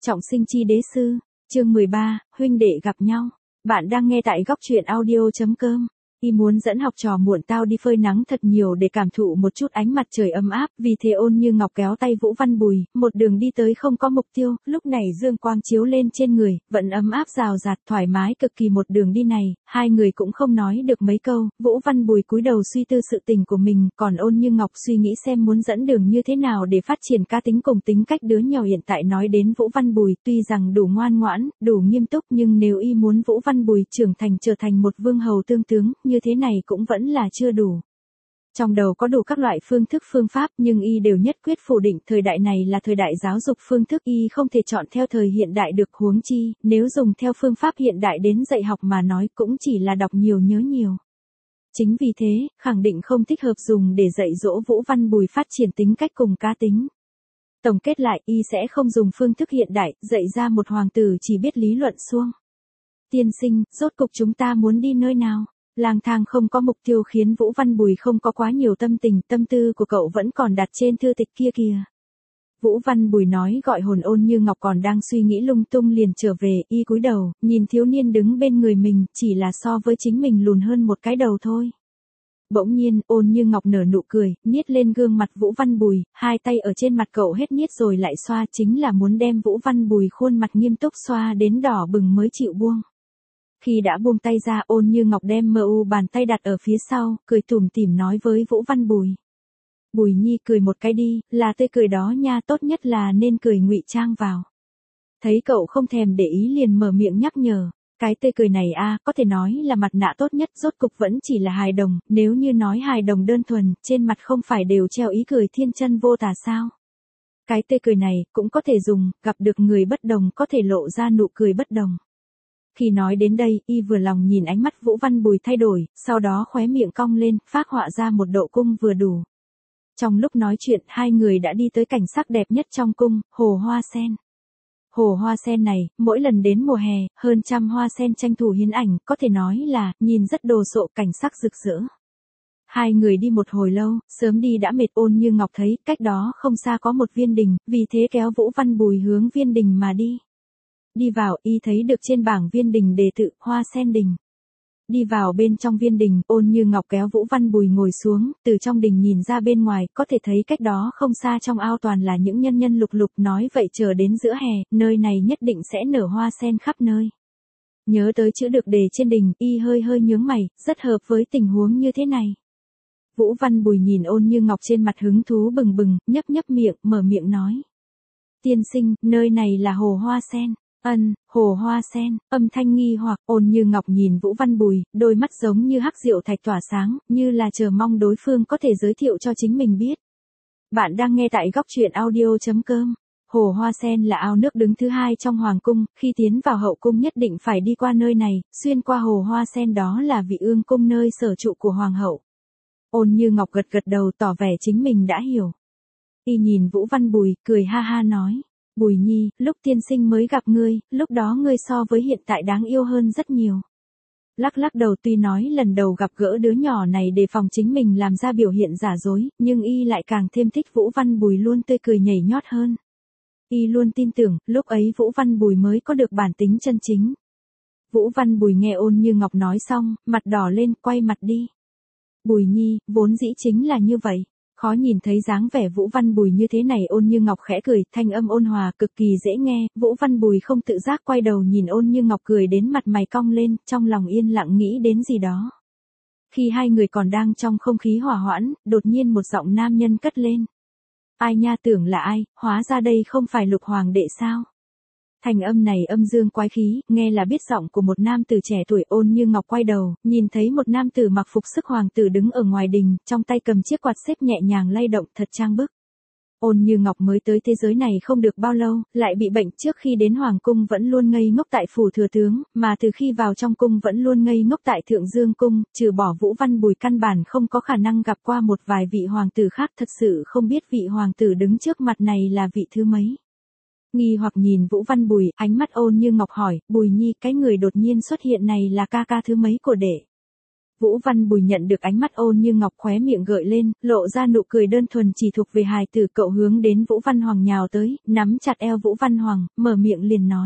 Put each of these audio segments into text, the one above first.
Trọng sinh chi đế sư, chương 13, huynh đệ gặp nhau. Bạn đang nghe tại góc truyện audio.com. Y muốn dẫn học trò muộn tao đi phơi nắng thật nhiều để cảm thụ một chút ánh mặt trời ấm áp, vì thế Ôn Như Ngọc kéo tay Vũ Văn Bùi, một đường đi tới không có mục tiêu, lúc này dương quang chiếu lên trên người, vẫn ấm áp rào rạt thoải mái cực kỳ. Một đường đi này, hai người cũng không nói được mấy câu, Vũ Văn Bùi cúi đầu suy tư sự tình của mình, còn Ôn Như Ngọc suy nghĩ xem muốn dẫn đường như thế nào để phát triển cá tính cùng tính cách đứa nhỏ hiện tại. Nói đến Vũ Văn Bùi, tuy rằng đủ ngoan ngoãn, đủ nghiêm túc, nhưng nếu y muốn Vũ Văn Bùi trưởng thành trở thành một vương hầu tương tướng, như thế này cũng vẫn là chưa đủ. Trong đầu có đủ các loại phương thức phương pháp, nhưng y đều nhất quyết phủ định thời đại này là thời đại giáo dục phương thức, y không thể chọn theo thời hiện đại được, huống chi, nếu dùng theo phương pháp hiện đại đến dạy học mà nói cũng chỉ là đọc nhiều nhớ nhiều. Chính vì thế, khẳng định không thích hợp dùng để dạy dỗ Vũ Văn Bùi phát triển tính cách cùng cá tính. Tổng kết lại, y sẽ không dùng phương thức hiện đại, dạy ra một hoàng tử chỉ biết lý luận suông. Tiên sinh, rốt cục chúng ta muốn đi nơi nào? Lang thang không có mục tiêu khiến Vũ Văn Bùi không có quá nhiều tâm tình, tâm tư của cậu vẫn còn đặt trên thư tịch kia kìa. Vũ Văn Bùi nói gọi hồn. Ôn Như Ngọc còn đang suy nghĩ lung tung liền trở về, y cúi đầu, nhìn thiếu niên đứng bên người mình, chỉ là so với chính mình lùn hơn một cái đầu thôi. Bỗng nhiên, Ôn Như Ngọc nở nụ cười, niết lên gương mặt Vũ Văn Bùi, hai tay ở trên mặt cậu hết niết rồi lại xoa, chính là muốn đem Vũ Văn Bùi khuôn mặt nghiêm túc xoa đến đỏ bừng mới chịu buông. Khi đã buông tay ra, Ôn Như Ngọc đem bàn tay đặt ở phía sau, cười tủm tỉm nói với Vũ Văn Bùi. Bùi Nhi cười một cái đi, là tươi cười đó nha, tốt nhất là nên cười ngụy trang vào. Thấy cậu không thèm để ý liền mở miệng nhắc nhở. Cái tươi cười này có thể nói là mặt nạ tốt nhất, rốt cục vẫn chỉ là hài đồng, nếu như nói hài đồng đơn thuần, trên mặt không phải đều treo ý cười thiên chân vô tà sao. Cái tươi cười này, cũng có thể dùng, gặp được người bất đồng có thể lộ ra nụ cười bất đồng. Khi nói đến đây, y vừa lòng nhìn ánh mắt Vũ Văn Bùi thay đổi, sau đó khóe miệng cong lên, phác họa ra một độ cung vừa đủ. Trong lúc nói chuyện, hai người đã đi tới cảnh sắc đẹp nhất trong cung, hồ hoa sen. Hồ hoa sen này, mỗi lần đến mùa hè, hơn trăm hoa sen tranh thủ hiến ảnh, có thể nói là, nhìn rất đồ sộ, cảnh sắc rực rỡ. Hai người đi một hồi lâu, sớm đi đã mệt. Ôn Như Ngọc thấy, cách đó không xa có một viên đình, vì thế kéo Vũ Văn Bùi hướng viên đình mà đi. Đi vào, y thấy được trên bảng viên đình đề tự, hoa sen đình. Đi vào bên trong viên đình, Ôn Như Ngọc kéo Vũ Văn Bùi ngồi xuống, từ trong đình nhìn ra bên ngoài, có thể thấy cách đó không xa trong ao toàn là những nhân nhân lục lục, nói vậy chờ đến giữa hè, nơi này nhất định sẽ nở hoa sen khắp nơi. Nhớ tới chữ được đề trên đình, y hơi hơi nhướng mày, rất hợp với tình huống như thế này. Vũ Văn Bùi nhìn Ôn Như Ngọc trên mặt hứng thú bừng bừng, nhấp nhấp miệng, mở miệng nói. Tiên sinh, nơi này là hồ hoa sen. Hồ hoa sen, âm thanh nghi hoặc. Ôn Như Ngọc nhìn Vũ Văn Bùi, đôi mắt giống như hắc diệu thạch tỏa sáng, như là chờ mong đối phương có thể giới thiệu cho chính mình biết. Bạn đang nghe tại góc truyện audio.com. Hồ hoa sen là ao nước đứng thứ hai trong hoàng cung, khi tiến vào hậu cung nhất định phải đi qua nơi này, xuyên qua hồ hoa sen đó là vị ương cung nơi sở trụ của hoàng hậu. Ôn Như Ngọc gật gật đầu tỏ vẻ chính mình đã hiểu. Y nhìn Vũ Văn Bùi, cười ha ha nói. Bùi Nhi, lúc tiên sinh mới gặp ngươi, lúc đó ngươi so với hiện tại đáng yêu hơn rất nhiều. Lắc lắc đầu, tuy nói lần đầu gặp gỡ đứa nhỏ này đề phòng chính mình làm ra biểu hiện giả dối, nhưng y lại càng thêm thích Vũ Văn Bùi luôn tươi cười nhảy nhót hơn. Y luôn tin tưởng, lúc ấy Vũ Văn Bùi mới có được bản tính chân chính. Vũ Văn Bùi nghe Ôn Như Ngọc nói xong, mặt đỏ lên, quay mặt đi. Bùi Nhi, vốn dĩ chính là như vậy. Khó nhìn thấy dáng vẻ Vũ Văn Bùi như thế này. Ôn Như Ngọc khẽ cười, thanh âm ôn hòa, cực kỳ dễ nghe. Vũ Văn Bùi không tự giác quay đầu nhìn Ôn Như Ngọc, cười đến mặt mày cong lên, trong lòng yên lặng nghĩ đến gì đó. Khi hai người còn đang trong không khí hòa hoãn, đột nhiên một giọng nam nhân cất lên. Ai nha, tưởng là ai, hóa ra đây không phải Lục Hoàng đệ sao? Thành âm này âm dương quái khí, nghe là biết giọng của một nam tử trẻ tuổi. Ôn Như Ngọc quay đầu, nhìn thấy một nam tử mặc phục sức hoàng tử đứng ở ngoài đình, trong tay cầm chiếc quạt xếp nhẹ nhàng lay động, thật trang bức. Ôn Như Ngọc mới tới thế giới này không được bao lâu, lại bị bệnh, trước khi đến hoàng cung vẫn luôn ngây ngốc tại phủ thừa tướng, mà từ khi vào trong cung vẫn luôn ngây ngốc tại Thượng Dương cung, trừ bỏ Vũ Văn Bùi căn bản không có khả năng gặp qua một vài vị hoàng tử khác, thật sự không biết vị hoàng tử đứng trước mặt này là vị thứ mấy. Nghi hoặc nhìn Vũ Văn Bùi, ánh mắt Ôn Như Ngọc hỏi, Bùi Nhi, cái người đột nhiên xuất hiện này là ca ca thứ mấy của đệ? Vũ Văn Bùi nhận được ánh mắt Ôn Như Ngọc, khóe miệng gợi lên, lộ ra nụ cười đơn thuần chỉ thuộc về hài tử. Cậu hướng đến Vũ Văn Hoàng nhào tới, nắm chặt eo Vũ Văn Hoàng, mở miệng liền nói.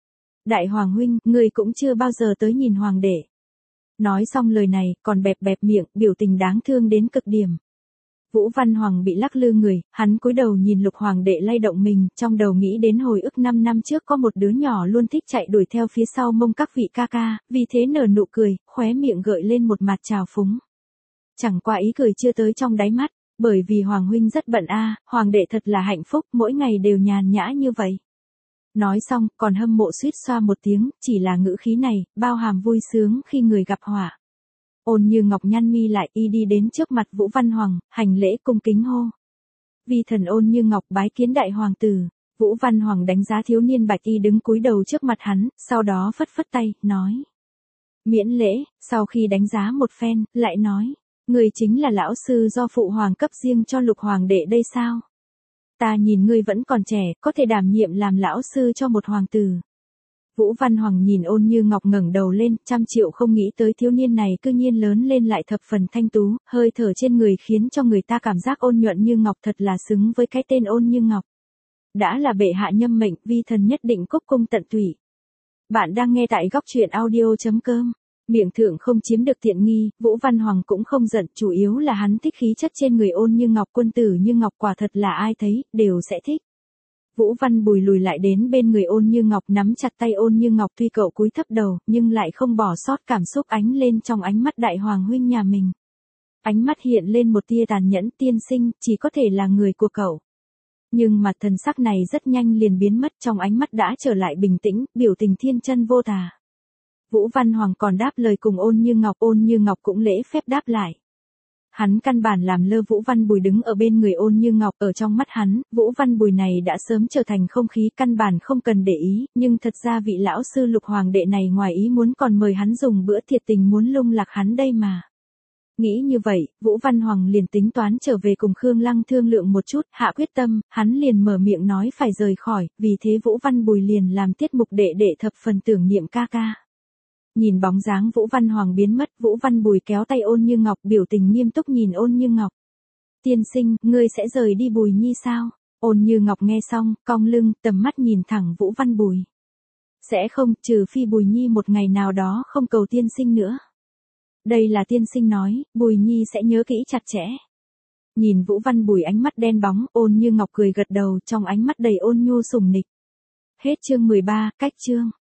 Đại Hoàng huynh, ngươi cũng chưa bao giờ tới nhìn Hoàng đệ. Nói xong lời này, còn bẹp bẹp miệng, biểu tình đáng thương đến cực điểm. Vũ Văn Hoàng bị lắc lư người, hắn cúi đầu nhìn Lục Hoàng đệ lay động mình, trong đầu nghĩ đến hồi ức 5 năm trước có một đứa nhỏ luôn thích chạy đuổi theo phía sau mông các vị ca ca, vì thế nở nụ cười, khóe miệng gợi lên một mặt trào phúng. Chẳng qua ý cười chưa tới trong đáy mắt, bởi vì Hoàng huynh rất bận Hoàng đệ thật là hạnh phúc, mỗi ngày đều nhàn nhã như vậy. Nói xong, còn hâm mộ suýt xoa một tiếng, chỉ là ngữ khí này, bao hàm vui sướng khi người gặp họa. Ôn Như Ngọc nhăn mi lại, y đi đến trước mặt Vũ Văn Hoàng, hành lễ cung kính hô. Vi thần Ôn Như Ngọc bái kiến đại hoàng tử. Vũ Văn Hoàng đánh giá thiếu niên bạch y đứng cúi đầu trước mặt hắn, sau đó phất phất tay, nói. Miễn lễ, sau khi đánh giá một phen, lại nói. Người chính là lão sư do phụ hoàng cấp riêng cho Lục Hoàng đệ đây sao? Ta nhìn ngươi vẫn còn trẻ, có thể đảm nhiệm làm lão sư cho một hoàng tử. Vũ Văn Hoàng nhìn Ôn Như Ngọc ngẩng đầu lên, 100.000.000 không nghĩ tới thiếu niên này cư nhiên lớn lên lại thập phần thanh tú, hơi thở trên người khiến cho người ta cảm giác ôn nhuận như ngọc, thật là xứng với cái tên Ôn Như Ngọc. Đã là bệ hạ nhâm mệnh, vi thần nhất định cúc cung tận tụy. Bạn đang nghe tại góc truyện audio.com. Miệng thượng không chiếm được tiện nghi, Vũ Văn Hoàng cũng không giận, chủ yếu là hắn thích khí chất trên người Ôn Như Ngọc, quân tử như ngọc, quả thật là ai thấy, đều sẽ thích. Vũ Văn Bùi lùi lại đến bên người Ôn Như Ngọc, nắm chặt tay Ôn Như Ngọc, tuy cậu cúi thấp đầu, nhưng lại không bỏ sót cảm xúc ánh lên trong ánh mắt đại hoàng huynh nhà mình. Ánh mắt hiện lên một tia tàn nhẫn, tiên sinh, chỉ có thể là người của cậu. Nhưng mặt thần sắc này rất nhanh liền biến mất, trong ánh mắt đã trở lại bình tĩnh, biểu tình thiên chân vô tà. Vũ Văn Hoàng còn đáp lời cùng Ôn Như Ngọc cũng lễ phép đáp lại. Hắn căn bản làm lơ Vũ Văn Bùi đứng ở bên người Ôn Như Ngọc, ở trong mắt hắn, Vũ Văn Bùi này đã sớm trở thành không khí, căn bản không cần để ý, nhưng thật ra vị lão sư Lục Hoàng đệ này ngoài ý muốn còn mời hắn dùng bữa thiệt tình muốn lung lạc hắn đây mà. Nghĩ như vậy, Vũ Văn Hoàng liền tính toán trở về cùng Khương Lăng thương lượng một chút, hạ quyết tâm, hắn liền mở miệng nói phải rời khỏi, vì thế Vũ Văn Bùi liền làm tiết mục đệ thập phần tưởng niệm ca ca. Nhìn bóng dáng Vũ Văn Hoàng biến mất, Vũ Văn Bùi kéo tay Ôn Như Ngọc, biểu tình nghiêm túc nhìn Ôn Như Ngọc. Tiên sinh, ngươi sẽ rời đi Bùi Nhi sao? Ôn Như Ngọc nghe xong, cong lưng, tầm mắt nhìn thẳng Vũ Văn Bùi. Sẽ không, trừ phi Bùi Nhi một ngày nào đó không cầu tiên sinh nữa. Đây là tiên sinh nói, Bùi Nhi sẽ nhớ kỹ chặt chẽ. Nhìn Vũ Văn Bùi ánh mắt đen bóng, Ôn Như Ngọc cười gật đầu, trong ánh mắt đầy ôn nhu sủng nịch. Hết chương 13, cách chương.